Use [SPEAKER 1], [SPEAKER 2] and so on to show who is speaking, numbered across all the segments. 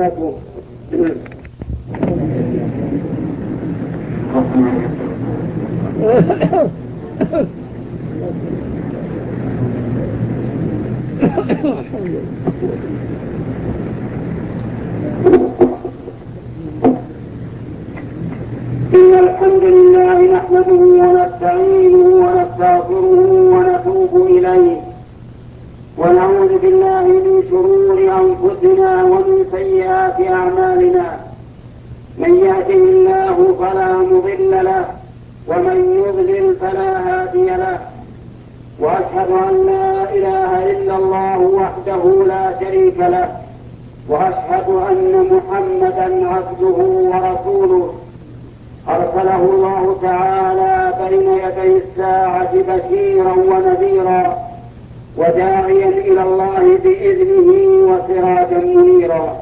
[SPEAKER 1] وبركاته. إن الحمد لله نحمده ونستعينه ونستغفره ونتوب إليه، ونعوذ بالله من شرور أنفسنا ومن سيئات أعمالنا. من يهده الله فلا مضل له، ومن يضلل فلا هادي له. وأشهد أن لا إله إلا الله وحده لا شريك له، وأشهد أن محمدا عبده ورسوله أرسله الله تعالى بين يدي الساعة بشيرا ونذيرا، وداعيا إلى الله بإذنه وسراجا منيرا.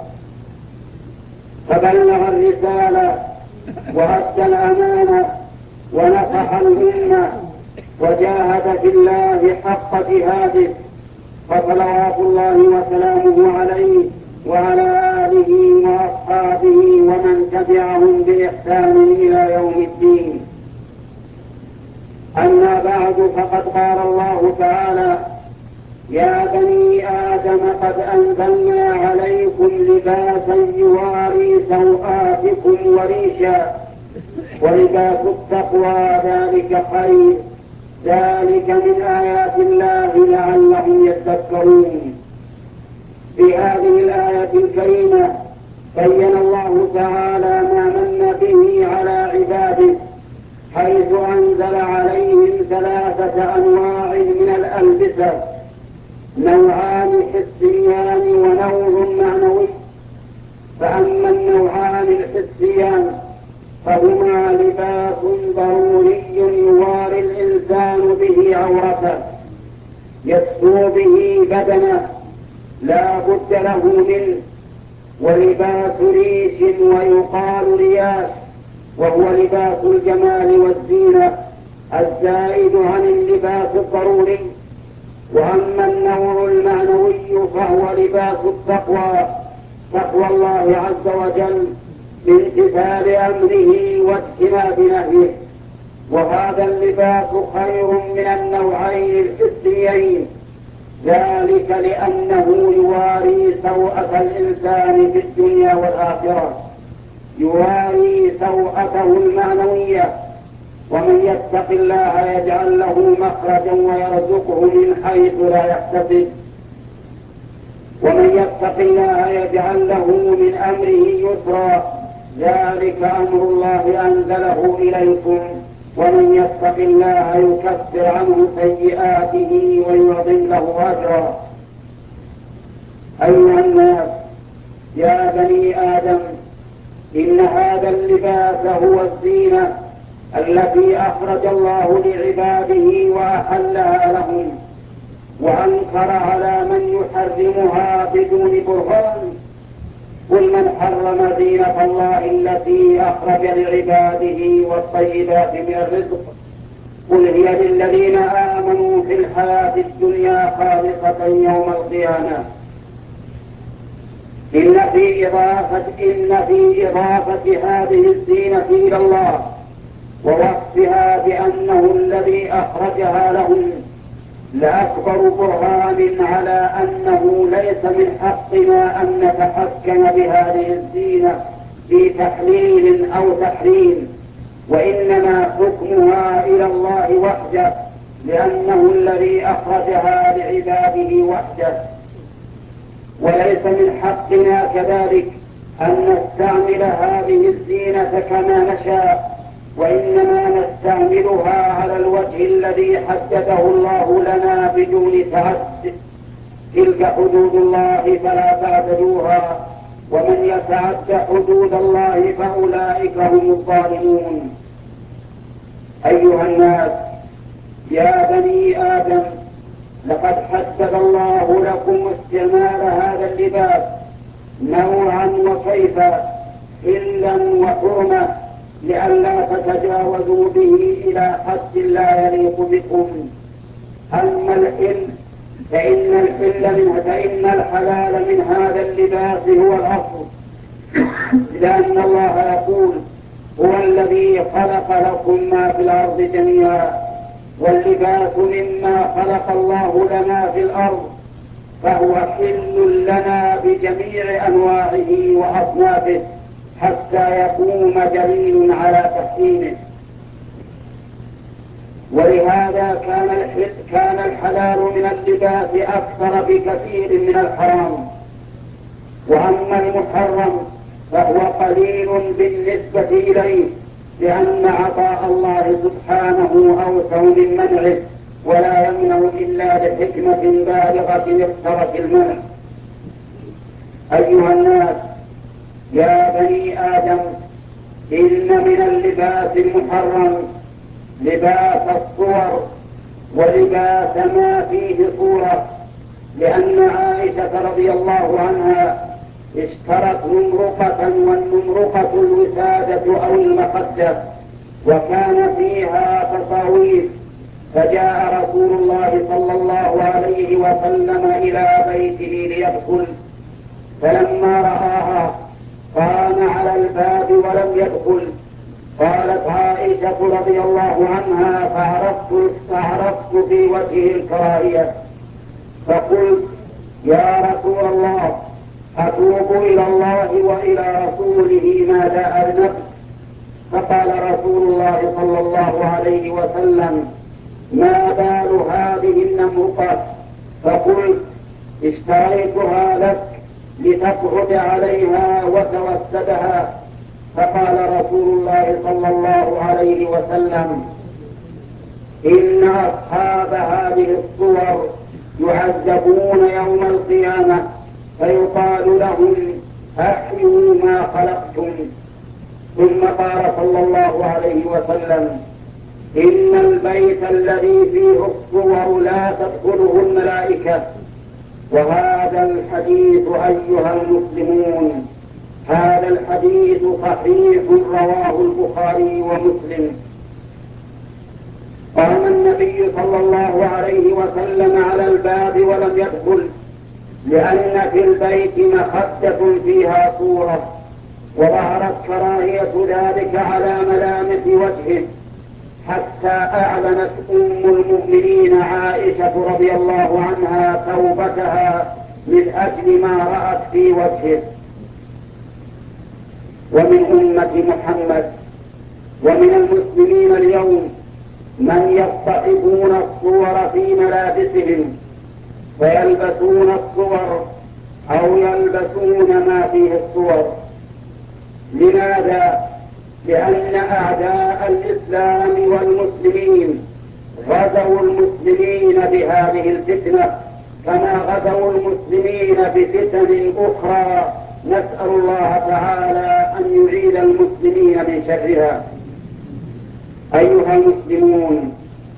[SPEAKER 1] فبلغ الرسالة وأدى الأمانة ونصح الأمة وجاهد في الله حق جهاده، فصلوات الله وسلامه عليه وعلى آله وأصحابه ومن تبعهم بإحسان إلى يوم الدين. أما بعد، فقد قال الله تعالى: يا بني آدم قد أنزلنا عليكم لباسا يواري سوآتكم وريشا، ولباس التقوى ذلك خير، ذلك من آيات الله لعلهم يتذكرون. في هذه الآية الكريمة بين الله تعالى ما من به على عباده، حيث أنزل عليهم 3 أنواع من الألبسة: نوعان حسيان ونوع معنوي. فأما النوعان الحسيان فهما لباس ضروري يواري الإنسان به عورته، يستر به بدنه لا بد له منه، ولباس ريش ويقال رياش، وهو لباس الجمال والزينة الزائد عن اللباس الضروري. وأما النوع المعنوي فهو لباس التقوى، تقوى الله عز وجل بامتثال أمره واجتناب نهيه، وهذا اللباس خير من النوعين الحسيين، ذلك لأنه يواري سوءة الإنسان في الدنيا والآخرة، يواري سوءته المعنوية. ومن يتق الله يجعل له مخرجا ويرزقه من حيث لا يحتسب، ومن يتق الله يجعل له من أمره يسرا، ذلك أمر الله أنزله إليكم، ومن يتق الله يكفر عنه سيئاته ويعظم له أجرا. أيها الناس، يا بني آدم، إن هذا اللباس هو الزينة التي أخرج الله لعباده وأحلها لهم، وأنكر على من يحرمها بدون برهان. قل من حرم زينة الله التي أخرج لعباده والطيبات من الرزق، قل هي للذين آمنوا في الحياة الدنيا خالصة يوم القيامة. إن في إضافة هذه الزينة إلى الله ووصفها بأنه الذي أخرجها لهم لأكبر برهان على أنه ليس من حقنا أن نتحكم بهذه الزينة في تحليل أو تحريم، وإنما حكمها إلى الله وحده، لأنه الذي أخرجها لعباده وحده. وليس من حقنا كذلك أن نستعمل هذه الزينة كما نشاء، وإنما نستعملها على الوجه الذي حدده الله لنا بدون تعد. تلك حدود الله فلا تعتدوها، ومن يتعد حدود الله فأولئك هم الظالمون. أيها الناس، يا بني آدم، لقد حدد الله لكم استعمال هذا اللباس نوعا وكيفا، حلا وحرمة، لئلا تتجاوزوا به إلى حد لا يليق بكم. أما الحل فإن الحلال من هذا اللباس هو الأصل، لأن الله يقول هو الذي خلق لكم ما في الأرض جميعا واللباس مما خلق الله لنا في الأرض فهو حل لنا بجميع أنواعه وأصنافه حتى يقوم دليل على تحريمه. ولهذا كان الحلال من اللباس أكثر بكثير من الحرام. وأما المحرم فهو قليل بالنسبة إليه لأن عطاء الله سبحانه أوسع من منعه ولا يمنع إلا بحكمة بالغة اقتضت المنع. أيها الناس يا بني آدم إن من اللباس المحرم لباس الصور ولباس ما فيه صورة، لأن عائشة رضي الله عنها اشترت نمرقة والنمرقة الوسادة أو المخدة وكان فيها تصاوير، فجاء رسول الله صلى الله عليه وسلم إلى بيته ليدخل فلما رآها قام على الباب ولم يدخل. قالت عائشة رضي الله عنها فعرفت في وجهه الكراهية فقلت يا رسول الله أتوب إلى الله وإلى رسوله ماذا أذنبت؟ فقال رسول الله صلى الله عليه وسلم ما بال هذه النمرقة؟ فقلت اشتريتها لك لتقعد عليها وتوسدها. فقال رسول الله صلى الله عليه وسلم إن أصحاب هذه الصور يعذبون يوم القيامة فيقال لهم أحيوا ما خلقتم. ثم قال صلى الله عليه وسلم إن البيت الذي فيه الصور لا تدخله الملائكة. وهذا الحديث أيها المسلمون هذا الحديث صحيح رواه البخاري ومسلم. قام النبي صلى الله عليه وسلم على الباب ولم يدخل لأن في البيت مخدة فيها صورة، وظهرت كراهية ذلك على ملامح وجهه حتى أعلنت أم المؤمنين عائشة رضي الله عنها توبتها من أجل ما رأت في وجهه. ومن أمة محمد ومن المسلمين اليوم من يصطحبون الصور في ملابسهم فيلبسون الصور أو يلبسون ما فيه الصور. لماذا؟ لأن أعداء الإسلام والمسلمين غزوا المسلمين بهذه الفتنة كما غزوا المسلمين بفتن أخرى، نسأل الله تعالى أن يعيد المسلمين من شرها. أيها المسلمون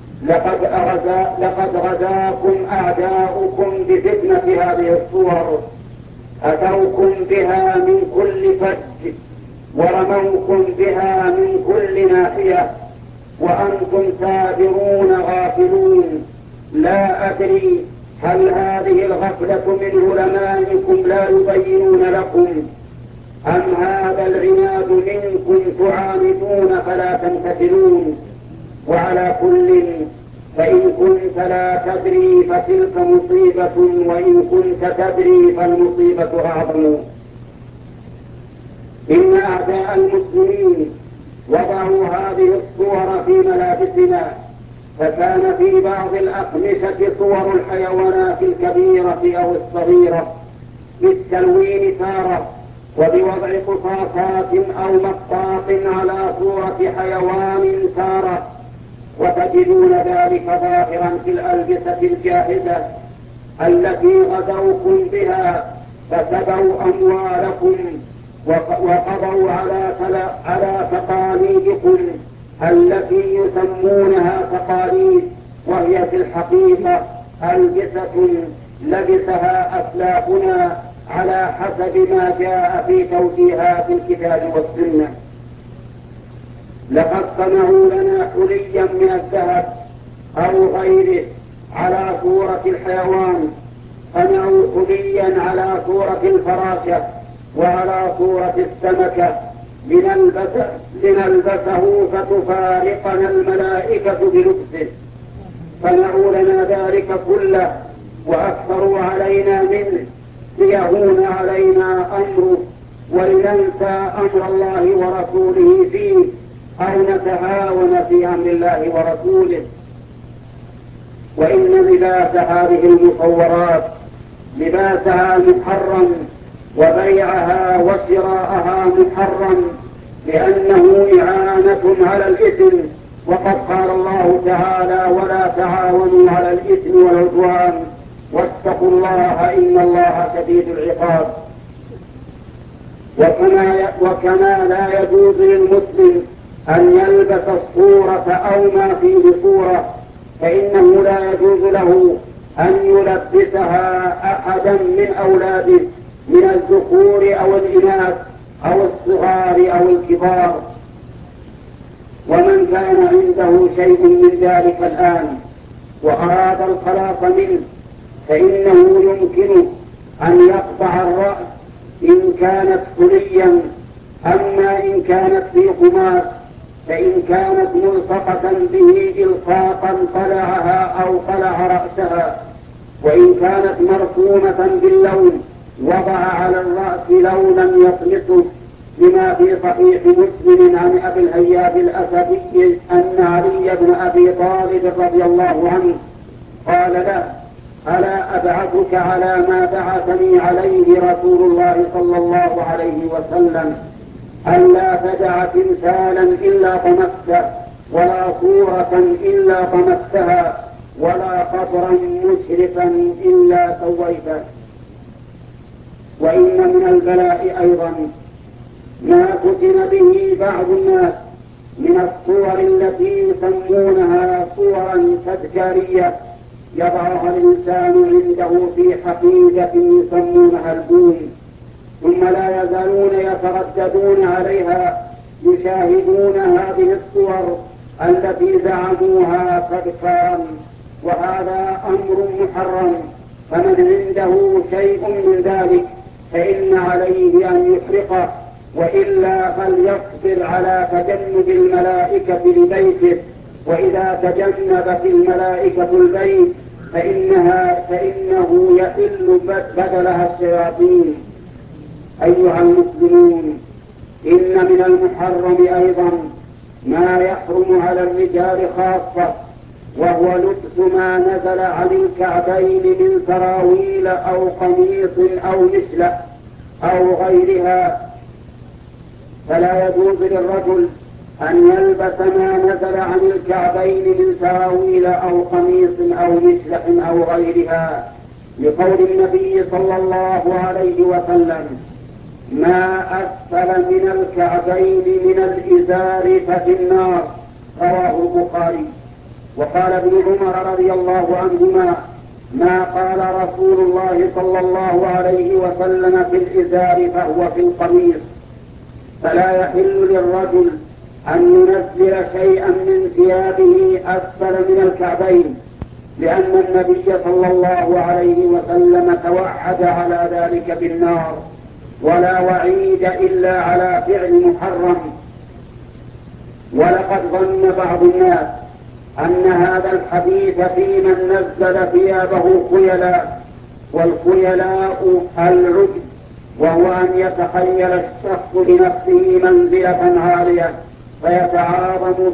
[SPEAKER 1] لقد غزاكم أعداؤكم بفتنة هذه الصور، أتوكم بها من كل فج ورموكم بها من كل ناحية وأنتم سابرون غافلون. لا أدري هل هذه الغفلة من علمائكم لا يبينون لكم أم هذا العناد منكم تعاندون فلا تمتثلون. وعلى كل فإن كنت لا تدري فتلك مصيبة وإن كنت تدري فالمصيبة أعظم. إن أعداء المسلمين وضعوا هذه الصور في ملابسنا، فكان في بعض الأقمشة صور الحيوانات الكبيرة أو الصغيرة بالتلوين تارة وبوضع قصاصات أو مقاط على صورة حيوان تارة، وتجدون ذلك ظاهرا في الألبسة الجاهزة التي غزوكم بها فسبوا أموالكم وقضوا على تقاليدكم التي يسمونها تقاليد، وهي في الحقيقة ألبسة لبسها أسلافنا على حسب ما جاء في توجيهات الكتاب والسنة. لقد صنعوا لنا حليا من الذهب أو غيره على صورة الحيوان، صنعوا حليا على صورة الفراشة وعلى صورة السمكة لنلبسه فتفارقنا الملائكة بلبسه، فنعوا لنا ذلك كله وأكثروا علينا منه ليهون علينا أمره ولننسى أمر الله ورسوله فيه أو نتهاون في أمر الله ورسوله. وإن لباس هذه المصورات لباسها محرم وبيعها وشراءها محرم لأنه إعانة على الإثم، وقد قال الله تعالى: ولا تعاونوا على الإثم والعدوان واتقوا الله إن الله شديد العقاب. وكما لا يجوز للمسلم أن يلبس الصورة أو ما فيه صورة، فإنه لا يجوز له أن يلبسها أحدا من أولاده من الذكور أو الإناث أو الصغار أو الكبار. ومن كان عنده شيء من ذلك الآن وأراد الخلاص منه فإنه يمكنه أن يقطع الرأس إن كانت حليا، أما إن كانت في قماش فإن كانت ملصقة به إلصاقا قلعها أو قلع رأسها، وإن كانت مرسومة باللون وضع على الرأس لونا يطمسه، لما في صحيح مسلم عن أبي الهياب الأسدي أن علي بن أبي طالب رضي الله عنه قال له: ألا أبعثك على ما بعثني عليه رسول الله صلى الله عليه وسلم، ألا تدع تمثالا إلا طمسته ولا صورة إلا طمستها ولا قبرا مشرفا إلا سويته. وإن من البلاء أيضا ما فتن به بعض الناس من الصور التي يسمونها صورا تذكارية يضعها الإنسان عنده في حقيقة يسمونها البوم، ثم لا يزالون يترددون عليها يشاهدون هذه الصور التي زعموها قد كان، وهذا أمر محرم. فمن عنده شيء من ذلك فإن عليه أن يحرقه، وإلا فليصبر على تجنب الملائكة لبيته، وإذا تجنبت الملائكة البيت فإنه يحل بدلها الشياطين. أيها المسلمون، إن من المحرم أيضا ما يحرم على الرجال خاصة، وهو لبس ما نزل عن الكعبين من سراويل أو قميص أو مثله أو غيرها. فلا يجوز للرجل أن يلبس ما نزل عن الكعبين من سراويل أو قميص أو مثله أو غيرها، لقول النبي صلى الله عليه وسلم: ما أسفل من الكعبين من الإزار ففي النار، رواه البخاري. وقال ابن عمر رضي الله عنهما: ما قال رسول الله صلى الله عليه وسلم في الإزار فهو في القميص. فلا يحل للرجل أن ينزل شيئا من ثيابه أسفل من الكعبين، لأن النبي صلى الله عليه وسلم توعد على ذلك بالنار، ولا وعيد إلا على فعل محرم. ولقد ظن بعض الناس أن هذا الحديث في من نزل ثيابه خيلاء، والخيلاء العجب، وهو أن يتخيل الشخص لنفسه منزلة عالية فيتعاظم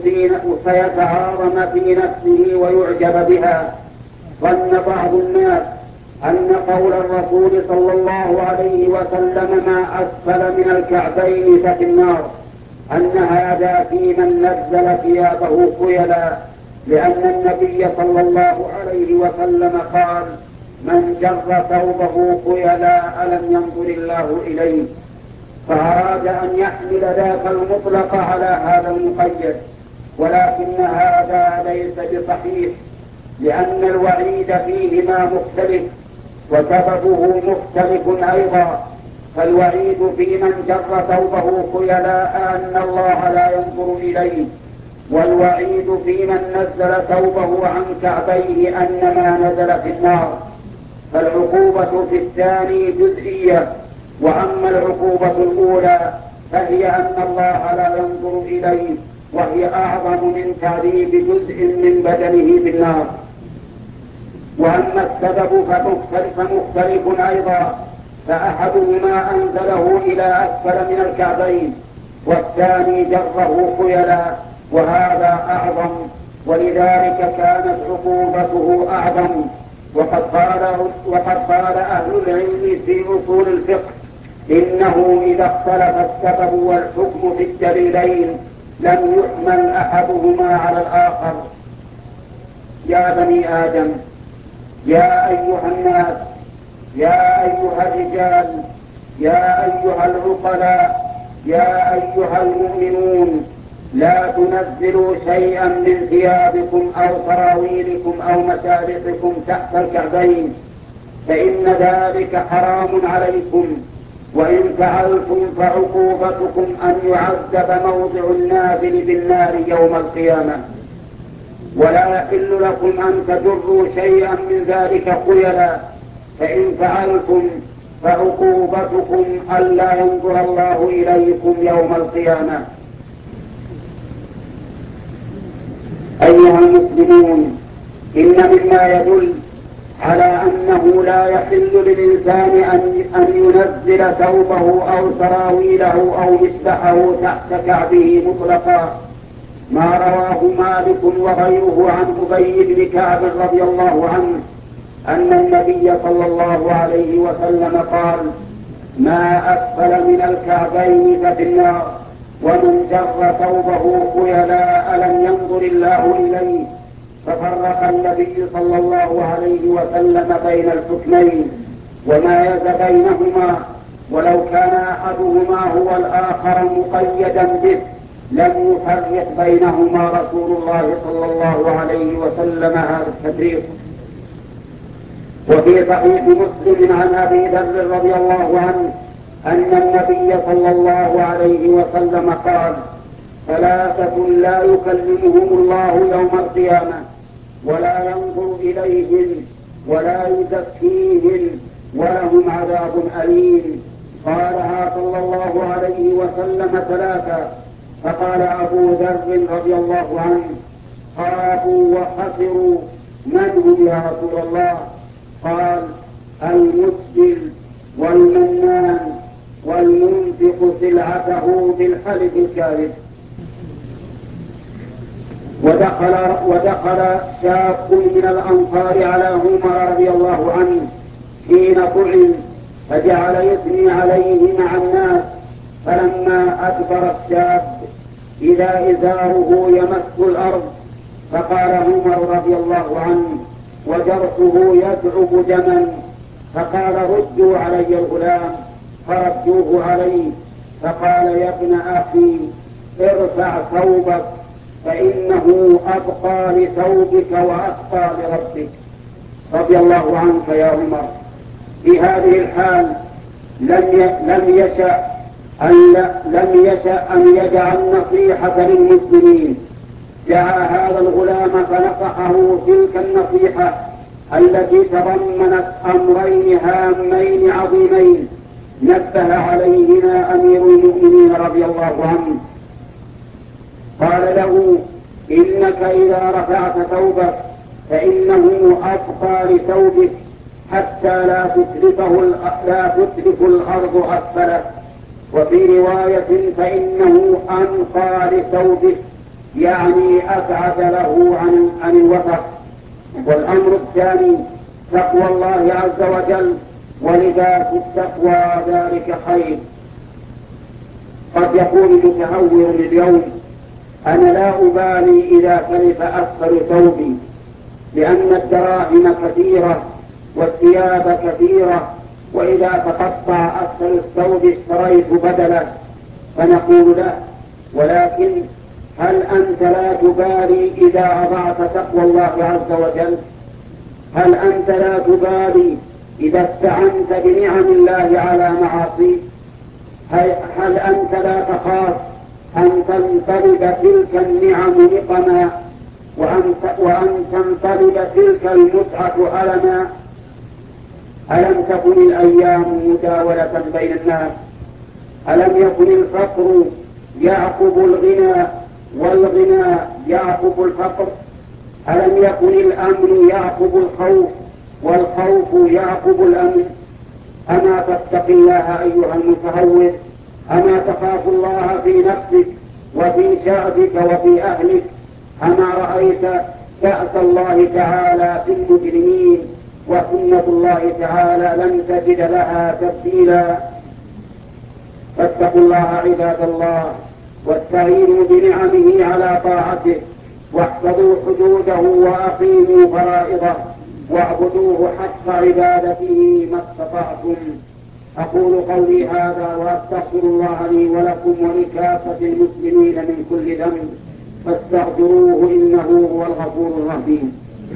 [SPEAKER 1] في نفسه ويعجب بها. ظن بعض الناس أن قول الرسول صلى الله عليه وسلم: ما أسفل من الكعبين ففي النار، أن هذا في من نزل ثيابه خيلاء، لأن النبي صلى الله عليه وسلم قال: من جر ثوبه خيلاء لم ينظر الله إليه. فأراد أن يحمل ذاك المطلق على هذا المقيد، ولكن هذا ليس بصحيح، لأن الوعيد فيهما مختلف وسببه مختلف أيضا. فالوعيد في من جر ثوبه خيلاء أن الله لا ينظر إليه، والوعيد في من نزل ثوبه عن كعبيه أن ما نزل في النار. فالعقوبة في الثاني جزئية، وأما العقوبة الأولى فهي أن الله لا ينظر إليه، وهي أعظم من تعذيب جزء من بدنه بالنار. وأما السبب فمختلف أيضا، فأحدهما أنزله إلى أسفل من الكعبين، والثاني جره خيلا، وهذا أعظم، ولذلك كانت عقوبته أعظم. وقد قال أهل العلم في أصول الفقه إنه إذا اختلف السبب والحكم في الدليلين لم يحمل أحدهما على الآخر. يا بني آدم، يا أيها الناس، يا أيها الرجال، يا أيها العقلاء، يا أيها المؤمنون، لا تنزلوا شيئا من ثيابكم أو سراويلكم أو مسابقكم تحت الكعبين، فإن ذلك حرام عليكم، وإن فعلتم فعقوبتكم أن يعذب موضع النازل بالنار يوم القيامة. ولا يحل لكم أن تجروا شيئا من ذلك خيلا، فإن فعلتم فعقوبتكم ألا ينظر الله إليكم يوم القيامة. أيها المسلمون، إن مما يدل على أنه لا يحل للإنسان أن ينزل ثوبه أو سراويله أو مسبحه تحت كعبه مطلقا ما رواه مالك وغيره عن أبي بن كعب رضي الله عنه أن النبي صلى الله عليه وسلم قال: ما أسفل من الكعبين ففي النار، ومن جر ثوبه خيلاء لم ينظر الله إليه. ففرق النبي صلى الله عليه وسلم بين الحكمين ومايز بينهما، ولو كان أحدهما هو الآخر مقيدا به لم يفرق بينهما رسول الله صلى الله عليه وسلم هذا التفريق. وفي صحيح مسلم عن أبي ذر رضي الله عنه أن النبي صلى الله عليه وسلم قال: ثلاثة لا يكلمهم الله يوم القيامة ولا ينظر إليهم ولا يزكيهم ولهم عذاب أليم. قالها صلى الله عليه وسلم ثلاثة. فقال أبو ذر رضي الله عنه: خافوا وخسروا، من هم يا رسول الله؟ قال: المسبل والمنان والمنفق سلعته بالحلف الكاذب. ودخل شاب من الأنصار على عمر رضي الله عنه حين طعن، فجعل يثني عليه مع الناس، فلما أدبر الشاب إذا إزاره يمس الأرض، فقال عمر رضي الله عنه وجرحه يدعب دما، فقال: ردوا علي الغلام، فردوه عليه، فقال: يا ابن أخي ارفع ثوبك، فإنه أبقى لثوبك وأتقى لربك. رضي الله عنك يا عمر. في هذه الحال لم يشأ أن يدع النصيحة للمسلمين. دعا هذا الغلام فنصحه تلك النصيحة التي تضمنت أمرين هامين عظيمين نبه عليهما أمير المؤمنين رضي الله عنه. قال له: إنك إذا رفعت ثوبك فإنه أبقى لثوبك حتى لا تتلف الأرض أسفله، وفي رواية فإنه أنقى لثوبك، يعني أبعد له عن الوسط. والأمر الثاني تقوى الله عز وجل، ولباس التقوى ذلك خير. قد يقول متهور اليوم: أنا لا أبالي إذا تلف أسفل ثوبي، لأن الدراهم كثيرة والثياب كثيرة، وإذا تقطع أسفل الثوب اشتريت بدله. فنقول له: ولكن هل أنت لا تبالي إذا أضعت تقوى الله عز وجل؟ هل أنت لا تبالي إذا استعنت بنعم الله على معاصيه؟ هل أنت لا تخاف أن تنقلب تلك النعم نقما، وأن تنقلب تلك المتعة ألما؟ ألم تكن الأيام مداولة بين الناس؟ ألم يكن الفقر يعقب الغنى والغنى يعقب الفقر؟ ألم يكن الأمن يعقب الخوف والخوف يعقب الأمن؟ أما تتق الله أيها المتهور؟ أما تخاف الله في نفسك وفي شعبك وفي أهلك؟ أما رأيت كأس الله تعالى في المجرمين وسنة الله تعالى لم تجد لها تبديلا؟ فاتقوا الله عباد الله، واستعينوا بنعمه على طاعته، واحفظوا حدوده وأقيموا فرائضه، واعبدوه حق عبادته ما استطعتم. أقول قولي هذا وأستغفر الله لي ولكم ولكافة المسلمين من كل ذنب، فاستغفروه إنه هو الغفور الرحيم.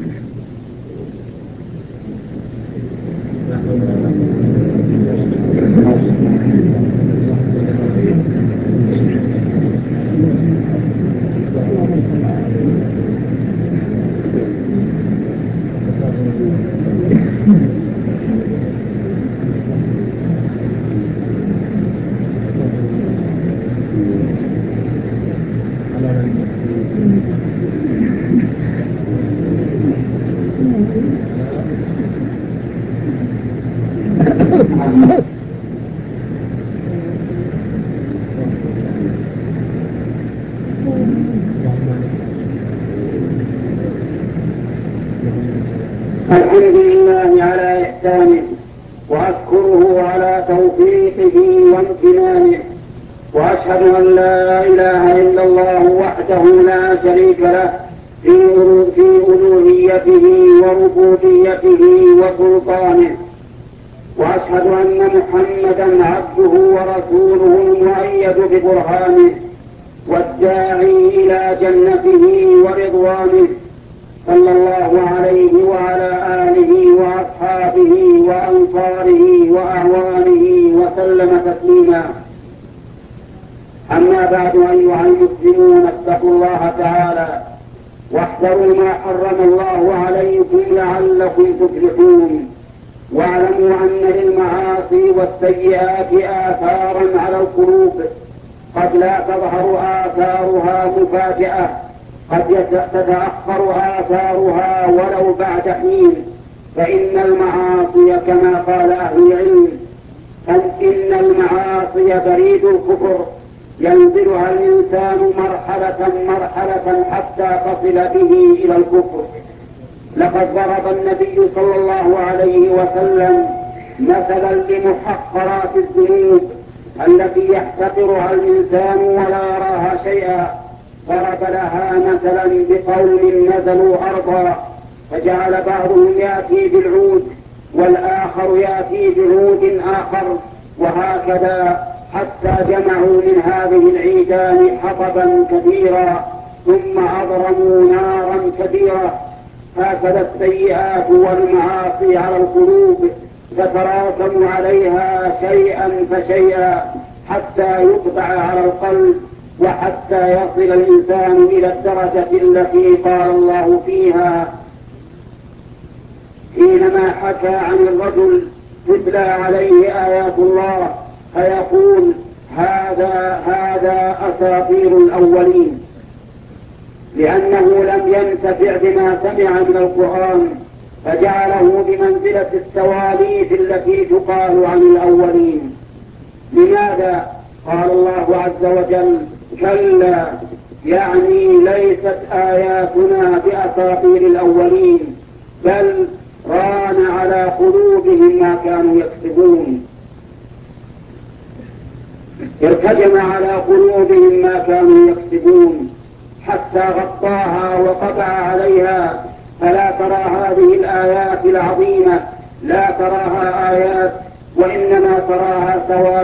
[SPEAKER 1] الحمد لله على إحسانه، وأشكره على توفيقه وامتنانه، وأشهد أن لا إله إلا الله وحده لا شريك له في ألوهيته وربوبيته وسلطانه، وأشهد أن محمدا عبده ورسوله المؤيد ببرهانه والداعي إلى جنته ورضوانه، صلى الله عليه وعلى آله وأصحابه وأنصاره وأعوانه وسلم تسليما. أما بعد، أيها المسلمون، اتقوا الله تعالى واحذروا ما حرم الله عليكم لعلكم تفلحون، واعلموا أن للمعاصي والسيئات آثارا على القلوب قد لا تظهر آثارها مفاجأة، قد تتأخر آثارها ولو بعد حين، فإن المعاصي كما قال أهل العلم إن المعاصي بريد الكفر ينزلها الإنسان مرحلة حتى تصل به إلى الكفر. لقد ضرب النبي صلى الله عليه وسلم مثلا لمحقرات الذنوب التي يحتقرها الإنسان ولا يراها شيئا، ضرب لها مثلا بقوم نزلوا أرضا فجعل بعضهم يأتي بالعود والآخر يأتي بعود آخر، وهكذا حتى جمعوا من هذه العيدان حطبا كثيرا ثم أضرموا نارا كبيرة. هكذا السيئات والمعاصي على القلوب تتراكم عليها شيئا فشيئا حتى يقطع على القلب، وحتى يصل الإنسان إلى الدرجة التي قال الله فيها حينما حكى عن الرجل تتلى عليه آيات الله فيقول هذا أساطير الأولين، لأنه لم ينتفع بما سمع من القرآن فجعله بمنزلة السواليف التي تقال عن الأولين. لماذا؟ قال الله عز وجل كلا، يعني ليست آياتنا بأساطير الأولين، بل ران على قلوبهم ما كانوا يكسبون، ارتجم على قلوبهم ما كانوا يكسبون حتى غطاها وقطع عليها، فلا ترى هذه الآيات العظيمة، لا تراها آيات، وإنما تراها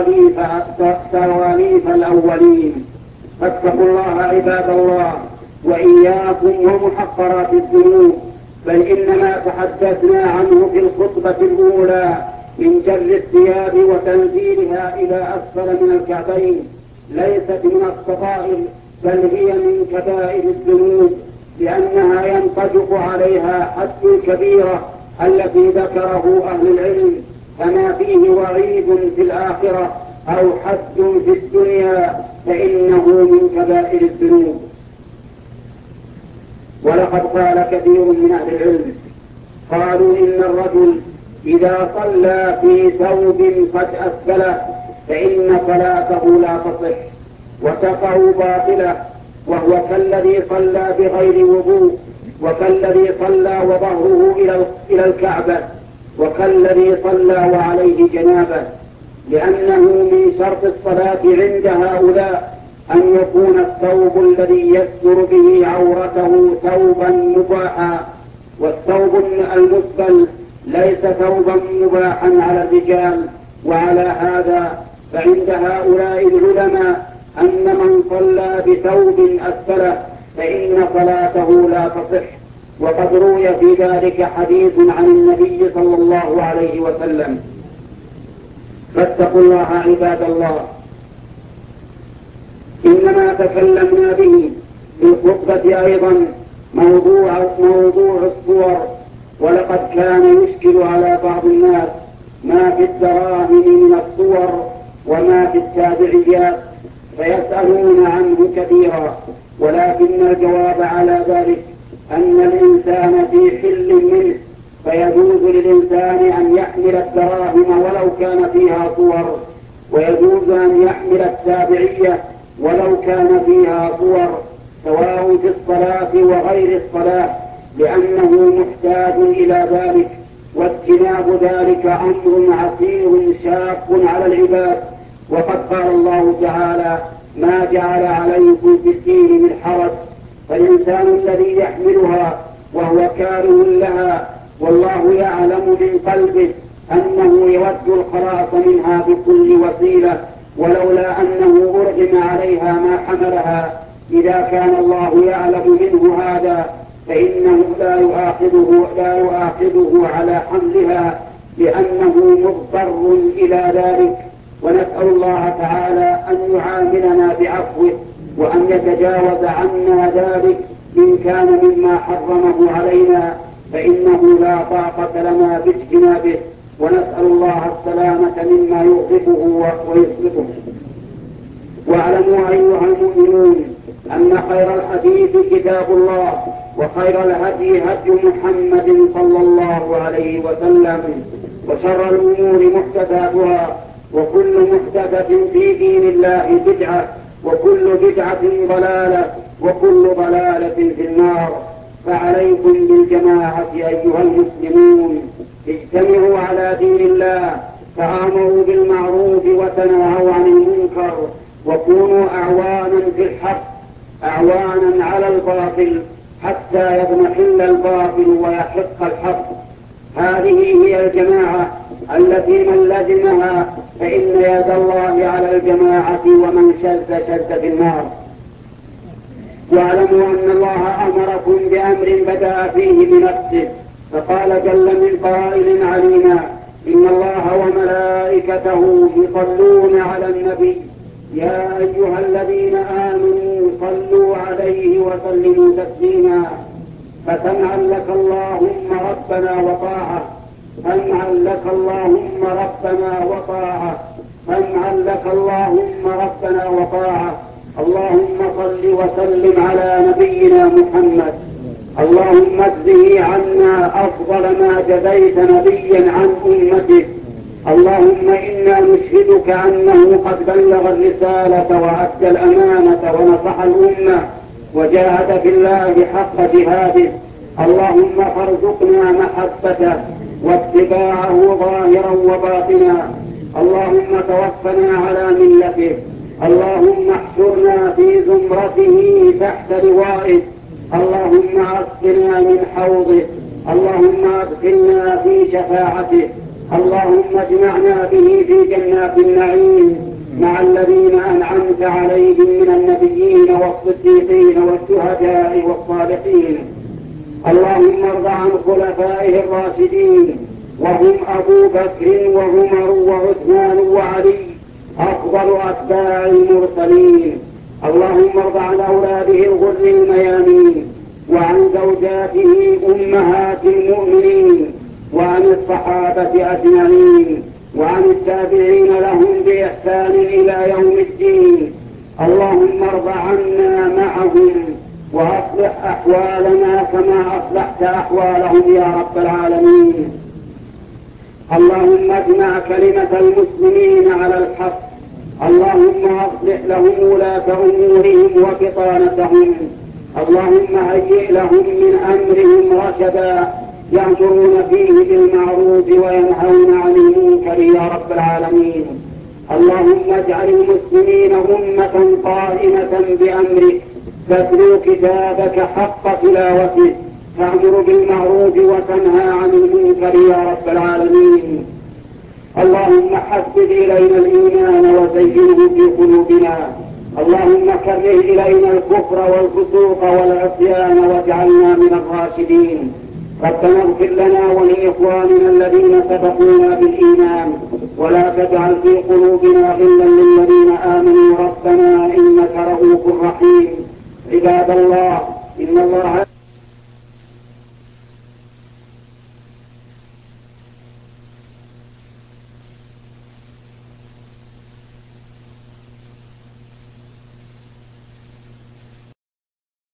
[SPEAKER 1] سواليف الأولين. فاتقوا الله عباد الله وإياكم ومحقرات الذنوب، بل إنما تحدثنا عنه في الخطبة الأولى من جر الثياب وتنزيلها إلى أسفل من الكعبين، ليست من الصغائر بل هي من كبائر الذنوب، لأنها ينطبق عليها حد الكبيرة التي ذكره أهل العلم، فما فيه وعيد في الآخرة أو حد في الدنيا فإنه من كبائر الذنوب. ولقد قال كثير من أهل العلم قالوا إن الرجل إذا صلى في ثوب قد أسفله فإن صلاته لا تصح وتقع باطلة، وهو كالذي صلى بغير وضوء، وكالذي صلى وظهره إلى الكعبة، وكالذي صلى وعليه جنابة، لأنه من شرط الصلاة عند هؤلاء أن يكون الثوب الذي يستر به عورته ثوبا مباحا، والثوب المسبل ليس ثوبا مباحا على الرجال. وعلى هذا فعند هؤلاء العلماء أن من صلى بثوب أسفله فإن صلاته لا تصح، وقد روي في ذلك حديث عن النبي صلى الله عليه وسلم. فاتقوا الله عباد الله. إنما تكلمنا به في الخطبة أيضا موضوع الصور، ولقد كان يشكل على بعض الناس ما في الدراهم من الصور وما في التابعيات فيسألون عنه كثيرا، ولكن الجواب على ذلك أن الإنسان في حل منه، فيجوز للإنسان أن يحمل الدراهم ولو كان فيها صور، ويجوز أن يحمل التابعية ولو كان فيها صور، سواء في الصلاة وغير الصلاة، لأنه محتاج إلى ذلك، واجتناب ذلك أمر عسير شاق على العباد. وقد قال الله تعالى: ما جعل عليكم في الدين من حرج، فالإنسان الذي يحملها وهو كاره لها والله يعلم من قلبه أنه يود الخلاص منها بكل وسيلة، ولولا أنه أرغم عليها ما حملها. إذا كان الله يعلم منه هذا فإنه لا يؤاخذه على حملها، لأنه مضطر إلى ذلك. ونسأل الله تعالى أن يعاملنا بعفوه وأن يتجاوز عنا ذلك إن كان مما حرمه علينا، فإنه لا طاقة لنا باجتنابه، ونسأل الله السلامة مما يغضبه ويسلطه. واعلموا أيها المؤمنون أن خير الحديث كتاب الله، وخير الهدي هدي محمد صلى الله عليه وسلم، وشر الأمور محدثاتها، وكل محدثة في دين الله بدعة، وكل بدعة ضلالة، وكل ضلالة في النار. فعليكم بالجماعة أيها المسلمون، اجتمعوا على دين الله، تآمروا بالمعروف وتناهوا عن المنكر، وكونوا أعوانا في الحق، أعوانا على الباطل حتى يضمحل الباطل ويحق الحق. هذه هي الجماعة التي من لزمها فإن يد الله على الجماعة، ومن شذ في النار. واعلموا أن الله أمركم بأمر بدأ فيه بنفسه، فقال جل من قائل علينا: إن الله وملائكته يصلون على النبي يا أيها الذين آمنوا صلوا عليه وسلموا تسليما. فسمعا لك اللهم ربنا وطاعة، سمعا لك اللهم ربنا وطاعة، سمعا لك اللهم ربنا وطاعة. اللهم صل وسلم على نبينا محمد، اللهم اجزه عنا أفضل ما جزيت نبيا عن أمته. اللهم إنا نشهدك أنه قد بلغ الرسالة وأدى الأمانة ونصح الأمة وجاهد في الله حق جهاده. اللهم فارزقنا محبته واتباعه ظاهرا وباطنا. اللهم توفنا على ملته. اللهم احشرنا في زمرته تحت لوائه. اللهم اسقنا من حوضه. اللهم ادخلنا في شفاعته. اللهم اجمعنا به في جنات النعيم مع الذين أنعمت عليهم من النبيين والصديقين والشهداء والصالحين. اللهم ارض عن خلفائه الراشدين، وهم أبو بكر وعمر وعثمان وعلي أفضل أتباع المرسلين. اللهم ارض عن أولاده الغر الميامين، وعن زوجاته أمهات المؤمنين، وعن الصحابة أجمعين وعن التابعين لهم بإحسان إلى يوم الدين. اللهم ارض عنا معهم وأصلح أحوالنا كما أصلحت أحوالهم يا رب العالمين. اللهم اجمع كلمة المسلمين على الحق. اللهم أصلح لهم ولاة أمورهم وبطانتهم. اللهم هيئ لهم من أمرهم رشدا يأمرون فيه بالمعروف وينهون عن المنكر يا رب العالمين. اللهم اجعل المسلمين أمة قائمة بأمرك تتلو كتابك حق تلاوته تأمر بالمعروف وتنهى عن المنكر يا رب العالمين. اللهم حبب إلينا الإيمان وزينه في قلوبنا. اللهم كره إلينا الكفر والفسوق والعصيان واجعلنا من الراشدين. ربنا اغفر لنا ولإخواننا الذين سبقونا بالإيمان ولا تجعل في قلوبنا غلا للذين آمنوا ربنا إنك رؤوف رحيم. عباد الله، إن الله